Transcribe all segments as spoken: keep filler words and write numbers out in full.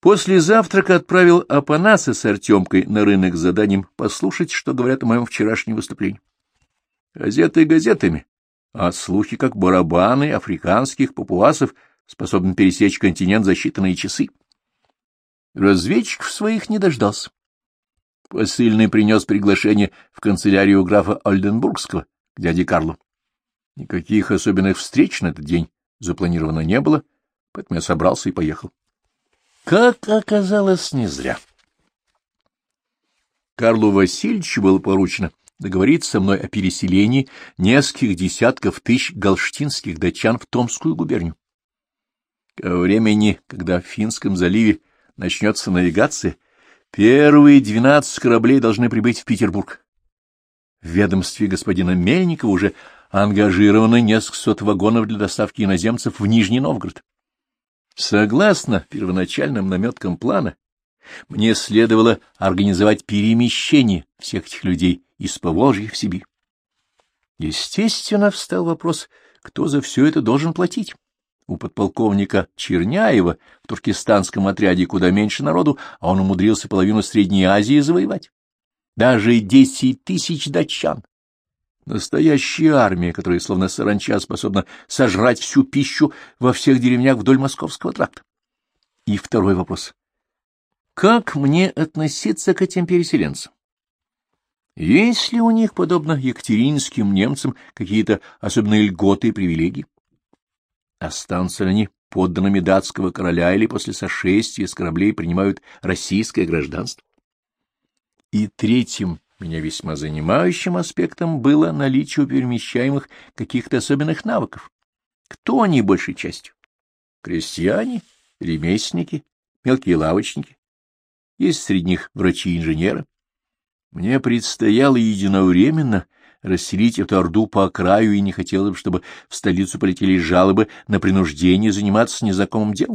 После завтрака отправил Апанаса с Артемкой на рынок с заданием послушать, что говорят о моем вчерашнем выступлении. Газеты газетами, а слухи, как барабаны африканских папуасов, способны пересечь континент за считанные часы. Разведчиков своих не дождался. Посыльный принес приглашение в канцелярию графа Ольденбургского к дяде Карлу. Никаких особенных встреч на этот день запланировано не было, поэтому я собрался и поехал. Как оказалось, не зря. Карлу Васильевичу было поручено договориться со мной о переселении нескольких десятков тысяч галштинских датчан в Томскую губернию. Ко времени, когда в Финском заливе начнется навигация, первые двенадцать кораблей должны прибыть в Петербург. В ведомстве господина Мельникова уже ангажировано несколько сот вагонов для доставки иноземцев в Нижний Новгород. Согласно первоначальным наметкам плана, мне следовало организовать перемещение всех этих людей из Поволжья в Сибирь. Естественно, встал вопрос, кто за все это должен платить. У подполковника Черняева в туркестанском отряде куда меньше народу, а он умудрился половину Средней Азии завоевать. Даже десять тысяч датчан. Настоящая армия, которая словно саранча способна сожрать всю пищу во всех деревнях вдоль Московского тракта. И второй вопрос. Как мне относиться к этим переселенцам? Есть ли у них, подобно екатерининским немцам, какие-то особенные льготы и привилегии? Останутся ли они подданными датского короля или после сошествия с кораблей принимают российское гражданство? И третьим, меня весьма занимающим аспектом было наличие у перемещаемых каких-то особенных навыков. Кто они большей частью? Крестьяне, ремесленники, мелкие лавочники? Есть среди них врачи и инженеры. Мне предстояло единовременно расселить эту орду по краю, и не хотелось бы, чтобы в столицу полетели жалобы на принуждение заниматься незнакомым делом.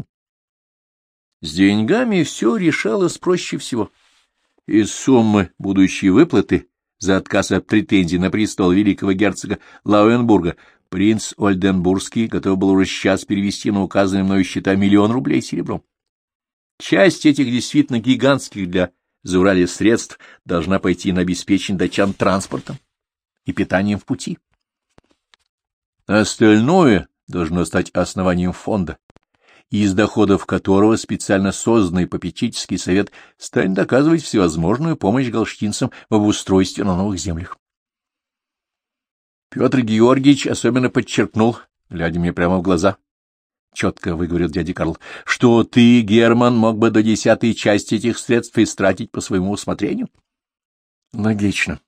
С деньгами все решалось проще всего. Из суммы будущей выплаты за отказ от претензий на престол великого герцога Лауенбурга принц Ольденбургский готов был уже сейчас перевести на указанные мною счета миллион рублей серебром. Часть этих действительно гигантских для Зауралья средств должна пойти на обеспечение датчан транспортом и питанием в пути. Остальное должно стать основанием фонда, из доходов которого специально созданный попечительский совет станет оказывать всевозможную помощь галштинцам в обустройстве на новых землях. Петр Георгиевич особенно подчеркнул, глядя мне прямо в глаза, четко выговорил дядя Карл, что ты, Герман, мог бы до десятой части этих средств истратить по своему усмотрению. Логично.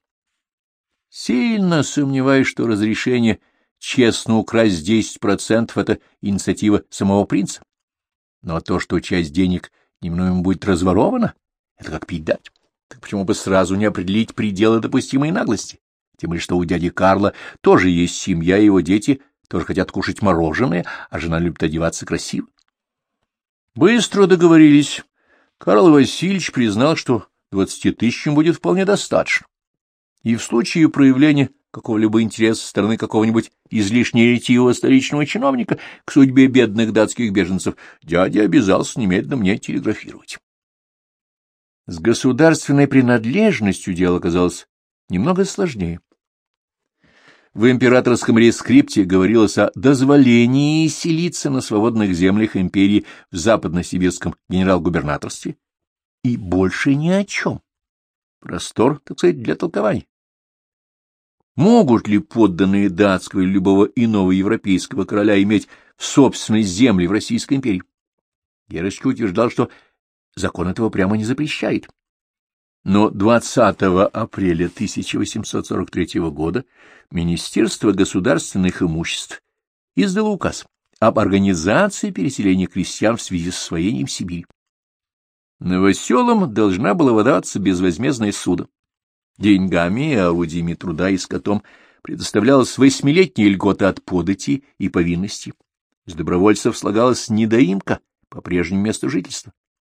Сильно сомневаюсь, что разрешение честно украсть десять процентов — это инициатива самого принца. Но то, что часть денег немного будет разворована, это как пить дать. Так почему бы сразу не определить пределы допустимой наглости? Тем более, что у дяди Карла тоже есть семья, и его дети тоже хотят кушать мороженое, а жена любит одеваться красиво. Быстро договорились. Карл Васильевич признал, что двадцати тысячам будет вполне достаточно. И в случае проявления какого-либо интереса со стороны какого-нибудь излишне ретивого столичного чиновника к судьбе бедных датских беженцев, дядя обязался немедленно мне телеграфировать. С государственной принадлежностью дело оказалось немного сложнее. В императорском рескрипте говорилось о дозволении селиться на свободных землях империи в западно-сибирском генерал-губернаторстве, и больше ни о чем. Простор, так сказать, для толкований. Могут ли подданные датского или любого иного европейского короля иметь в собственность земли в Российской империи? Герочка утверждал, что закон этого прямо не запрещает. Но двадцатого апреля тысяча восемьсот сорок третьего года Министерство государственных имуществ издало указ об организации переселения крестьян в связи с освоением Сибири. Новоселам должна была выдаваться безвозмездная ссуда. Деньгами и орудиями труда и скотом предоставлялась восьмилетняя льгота от подати и повинности. С добровольцев слагалась недоимка по прежнему месту жительства.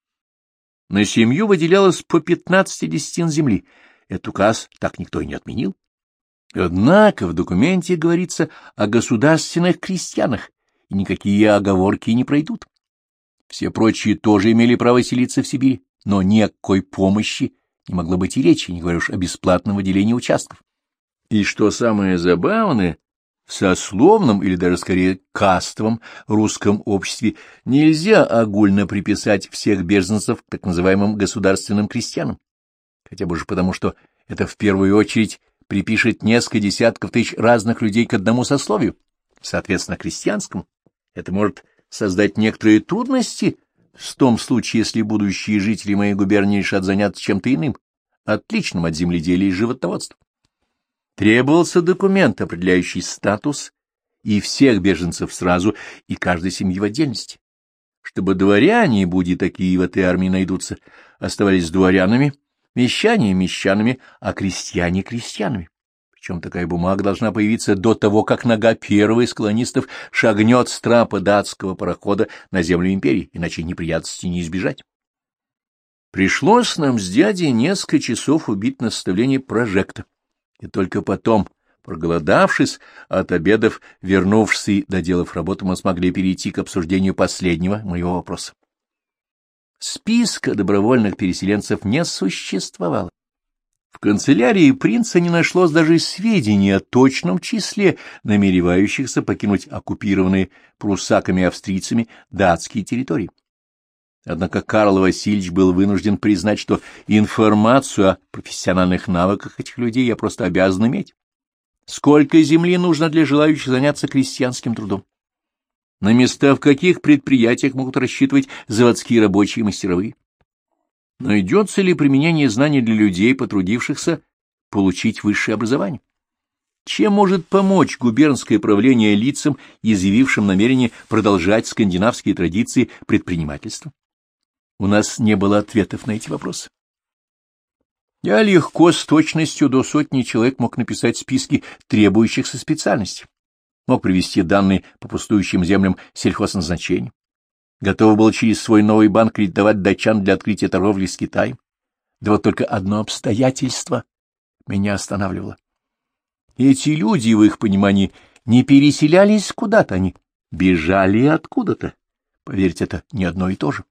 На семью выделялось по пятнадцати десятин земли. Этот указ так никто и не отменил. Однако в документе говорится о государственных крестьянах, и никакие оговорки не пройдут. Все прочие тоже имели право селиться в Сибири, но ни о какой помощи не могло быть и речи, не говоря уж о бесплатном выделении участков. И что самое забавное, в сословном или даже скорее кастовом русском обществе нельзя огульно приписать всех беженцев к так называемым государственным крестьянам, хотя бы уж потому, что это в первую очередь припишет несколько десятков тысяч разных людей к одному сословию, соответственно, крестьянскому. Это может создать некоторые трудности в том случае, если будущие жители моей губернии решат заняться чем-то иным, отличным от земледелия и животноводства. Требовался документ, определяющий статус и всех беженцев сразу, и каждой семьи в отдельности. Чтобы дворяне, будь такие в этой армии найдутся, оставались дворянами, мещане — мещанами, а крестьяне — крестьянами. Причем такая бумага должна появиться до того, как нога первого из колонистов шагнет с трапа датского парохода на землю империи, иначе неприятностей не избежать. Пришлось нам с дядей несколько часов убить на составление прожекта. И только потом, проголодавшись от обедов, вернувшись и доделав работу, мы смогли перейти к обсуждению последнего моего вопроса. Списка добровольных переселенцев не существовало. В канцелярии принца не нашлось даже сведений о точном числе намеревающихся покинуть оккупированные прусаками и австрийцами датские территории. Однако Карл Васильевич был вынужден признать, что информацию о профессиональных навыках этих людей я просто обязан иметь. Сколько земли нужно для желающих заняться крестьянским трудом? На места в каких предприятиях могут рассчитывать заводские рабочие и мастеровые? Найдется ли применение знаний для людей, потрудившихся получить высшее образование? Чем может помочь губернское правление лицам, изъявившим намерение продолжать скандинавские традиции предпринимательства? У нас не было ответов на эти вопросы. Я легко, с точностью до сотни человек, мог написать списки требующихся специальностей, мог привести данные по пустующим землям сельхозназначения, готов был через свой новый банк кредитовать датчан для открытия торговли с Китаем. Да вот только одно обстоятельство меня останавливало. Эти люди, в их понимании, не переселялись куда-то, они бежали откуда-то. Поверьте, это не одно и то же.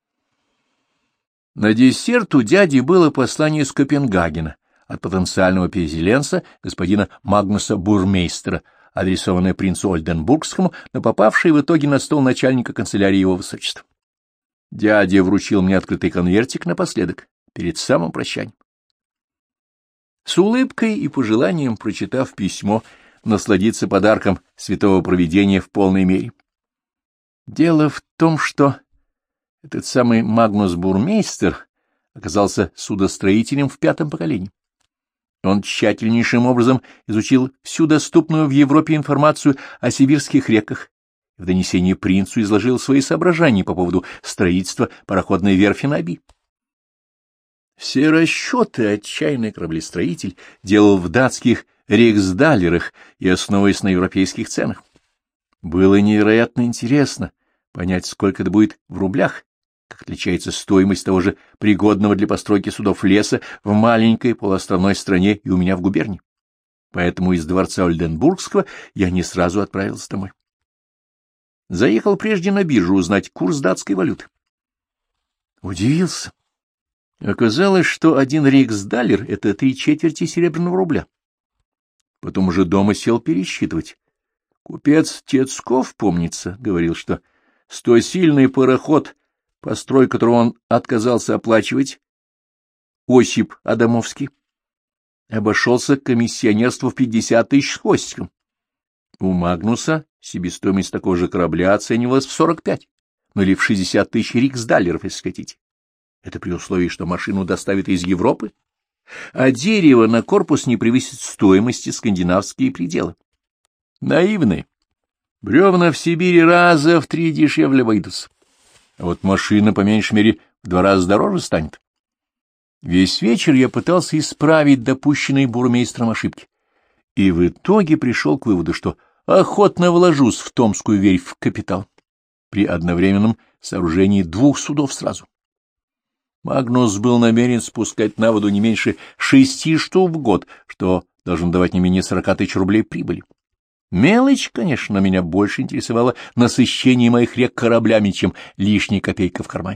На десерт у дяди было послание из Копенгагена от потенциального переселенца господина Магнуса Бурмейстера, адресованное принцу Ольденбургскому, но попавшее в итоге на стол начальника канцелярии его высочества. Дядя вручил мне открытый конвертик напоследок, перед самым прощанием. С улыбкой и пожеланием, прочитав письмо, насладиться подарком святого провидения в полной мере. Дело в том, что этот самый Магнус Бурмейстер оказался судостроителем в пятом поколении. Он тщательнейшим образом изучил всю доступную в Европе информацию о сибирских реках и в донесении принцу изложил свои соображения по поводу строительства пароходной верфи на Оби. Все расчеты отчаянный кораблестроитель делал в датских рейхсдаллерах и основываясь на европейских ценах. Было невероятно интересно понять, сколько это будет в рублях, как отличается стоимость того же пригодного для постройки судов леса в маленькой полуостровной стране и у меня в губернии. Поэтому из дворца Ольденбургского я не сразу отправился домой. Заехал прежде на биржу узнать курс датской валюты. Удивился. Оказалось, что один рейхсдаллер — это три четверти серебряного рубля. Потом уже дома сел пересчитывать. Купец Тецков, помнится, говорил, что стосильный пароход, построй которого он отказался оплачивать, Осип Адамовский, обошелся комиссионерству в пятьдесят тысяч с хвостиком. У Магнуса себестоимость такого же корабля оценивалась в сорок пять, ну или в шестьдесят тысяч риксдаллеров, если хотите. Это при условии, что машину доставят из Европы, а дерево на корпус не превысит стоимости скандинавские пределы. Наивные. Бревна в Сибири раза в три дешевле обойдутся. А вот машина, по меньшей мере, в два раза дороже станет. Весь вечер я пытался исправить допущенные бурмейстром ошибки. И в итоге пришел к выводу, что охотно вложусь в Томскую верфь в капитал при одновременном сооружении двух судов сразу. Магнус был намерен спускать на воду не меньше шести штук в год, что должен давать не менее сорока тысяч рублей прибыли. Мелочь, конечно, но меня больше интересовало насыщение моих рек кораблями, чем лишняя копейка в кармане.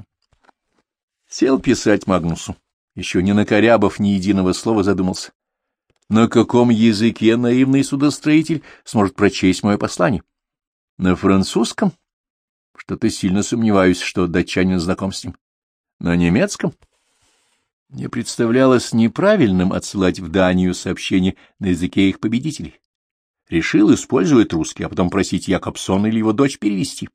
Сел писать Магнусу. Еще не накорябав ни единого слова, задумался. На каком языке наивный судостроитель сможет прочесть мое послание? На французском? Что-то сильно сомневаюсь, что датчанин знаком с ним. На немецком? Мне представлялось неправильным отсылать в Данию сообщение на языке их победителей. Решил использовать русский, а потом просить Якобсона или его дочь перевести.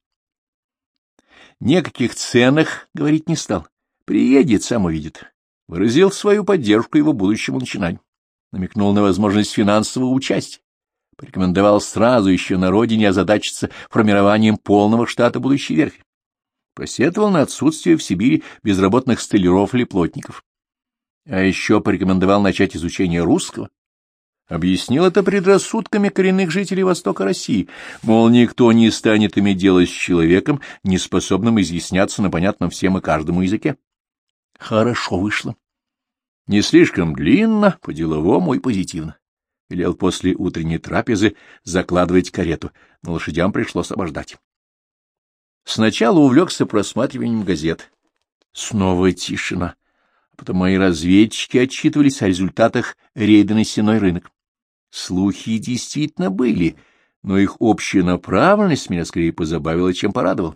Ни о каких ценах говорить не стал. Приедет, сам увидит. Выразил свою поддержку его будущему начинанию. Намекнул на возможность финансового участия. Порекомендовал сразу еще на родине озадачиться формированием полного штата будущей верфи. Посетовал на отсутствие в Сибири безработных столяров или плотников. А еще порекомендовал начать изучение русского. Объяснил это предрассудками коренных жителей Востока России, мол, никто не станет иметь дело с человеком, не способным изъясняться на понятном всем и каждому языке. Хорошо вышло. Не слишком длинно, по-деловому и позитивно. Велел после утренней трапезы закладывать карету, но лошадям пришлось обождать. Сначала увлекся просматриванием газет. Снова тишина. А потом мои разведчики отчитывались о результатах рейда на сеной рынок. Слухи действительно были, но их общая направленность меня скорее позабавила, чем порадовала.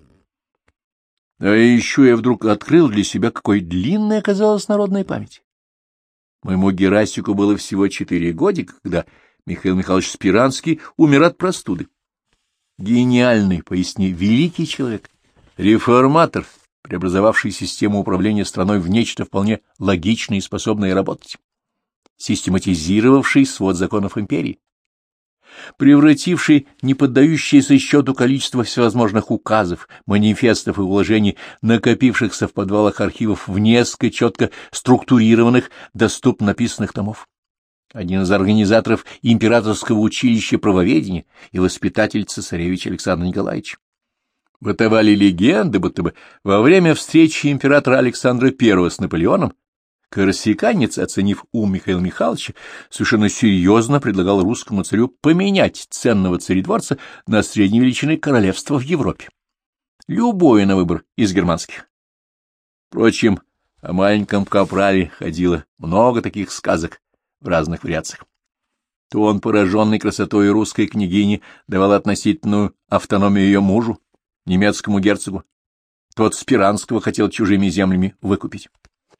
А еще я вдруг открыл для себя, какой длинной оказалась народная память. Моему Герасику было всего четыре годика, когда Михаил Михайлович Спиранский умер от простуды. Гениальный, поясни, великий человек, реформатор, преобразовавший систему управления страной в нечто вполне логичное и способное работать, систематизировавший свод законов империи, превративший неподдающееся счету количество всевозможных указов, манифестов и уложений, накопившихся в подвалах архивов в несколько четко структурированных, доступно написанных томов. Один из организаторов императорского училища правоведения и воспитатель цесаревича Александра Николаевича. Бытовали легенды, будто бы во время встречи императора Александра Первого с Наполеоном корсиканец, оценив ум Михаила Михайловича, совершенно серьезно предлагал русскому царю поменять ценного царедворца на средней величины королевства в Европе. Любое на выбор из германских. Впрочем, о маленьком капрале ходило много таких сказок в разных вариациях. То он, пораженный красотой русской княгини, давал относительную автономию ее мужу, немецкому герцогу. Тот Спиранского хотел чужими землями выкупить.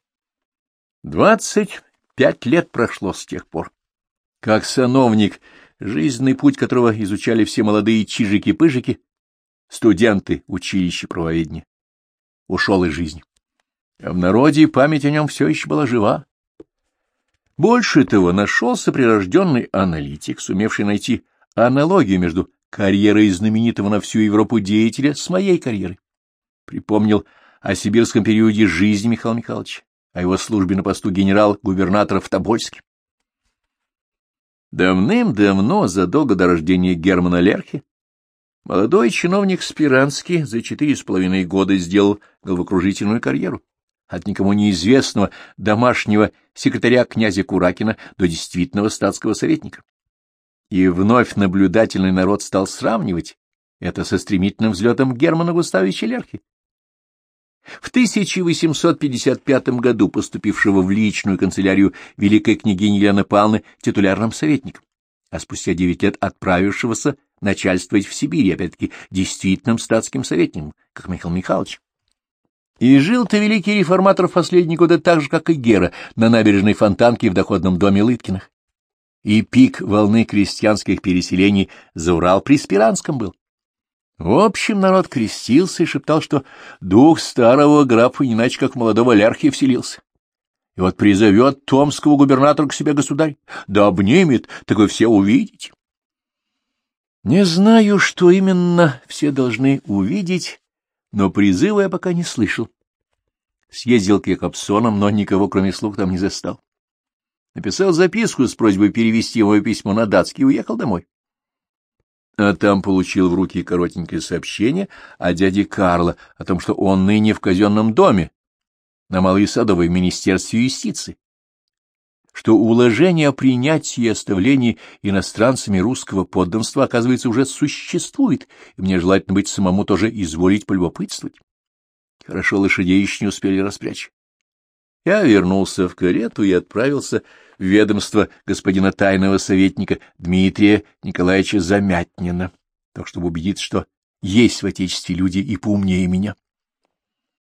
Двадцать пять лет прошло с тех пор. Как сановник, жизненный путь которого изучали все молодые чижики-пыжики, студенты училища правоведения, ушел из жизни. А в народе память о нем все еще была жива. Больше того, нашелся прирожденный аналитик, сумевший найти аналогию между карьерой знаменитого на всю Европу деятеля с моей карьерой. Припомнил о сибирском периоде жизни Михаила Михайловича, о его службе на посту генерал-губернатора в Тобольске. Давным-давно, задолго до рождения Германа Лерхи, молодой чиновник Спиранский за четыре с половиной года сделал головокружительную карьеру. От никому неизвестного домашнего секретаря князя Куракина до действительного статского советника. И вновь наблюдательный народ стал сравнивать это со стремительным взлетом Германа Густавовича Лерхи. В тысяча восемьсот пятьдесят пятом году поступившего в личную канцелярию великой княгини Елены Павловны титулярным советником, а спустя девять лет отправившегося начальствовать в Сибири, опять-таки, действительным статским советником, как Михаил Михайлович. И жил-то великий реформатор в последние годы так же, как и Гера, на набережной Фонтанки в доходном доме Лыткиных. И пик волны крестьянских переселений за Урал при Спиранском был. В общем, народ крестился и шептал, что дух старого графа не иначе как молодого Лерхи вселился. И вот призовет томского губернатора к себе государь, да обнимет, так вы все увидите. Не знаю, что именно все должны увидеть, но призыва я пока не слышал. Съездил к Якобсонам, но никого, кроме слуг, там не застал. Написал записку с просьбой перевести мое письмо на датский и уехал домой. А там получил в руки коротенькое сообщение о дяде Карло, о том, что он ныне в казенном доме на Малой Садовой в Министерстве юстиции, что уложение о принятии и оставлении иностранцами русского подданства, оказывается, уже существует, и мне желательно быть самому тоже изволить полюбопытствовать. Хорошо, лошадей еще не успели распрячь. Я вернулся в карету и отправился в ведомство господина тайного советника Дмитрия Николаевича Замятнина, так чтобы убедиться, что есть в Отечестве люди и поумнее меня.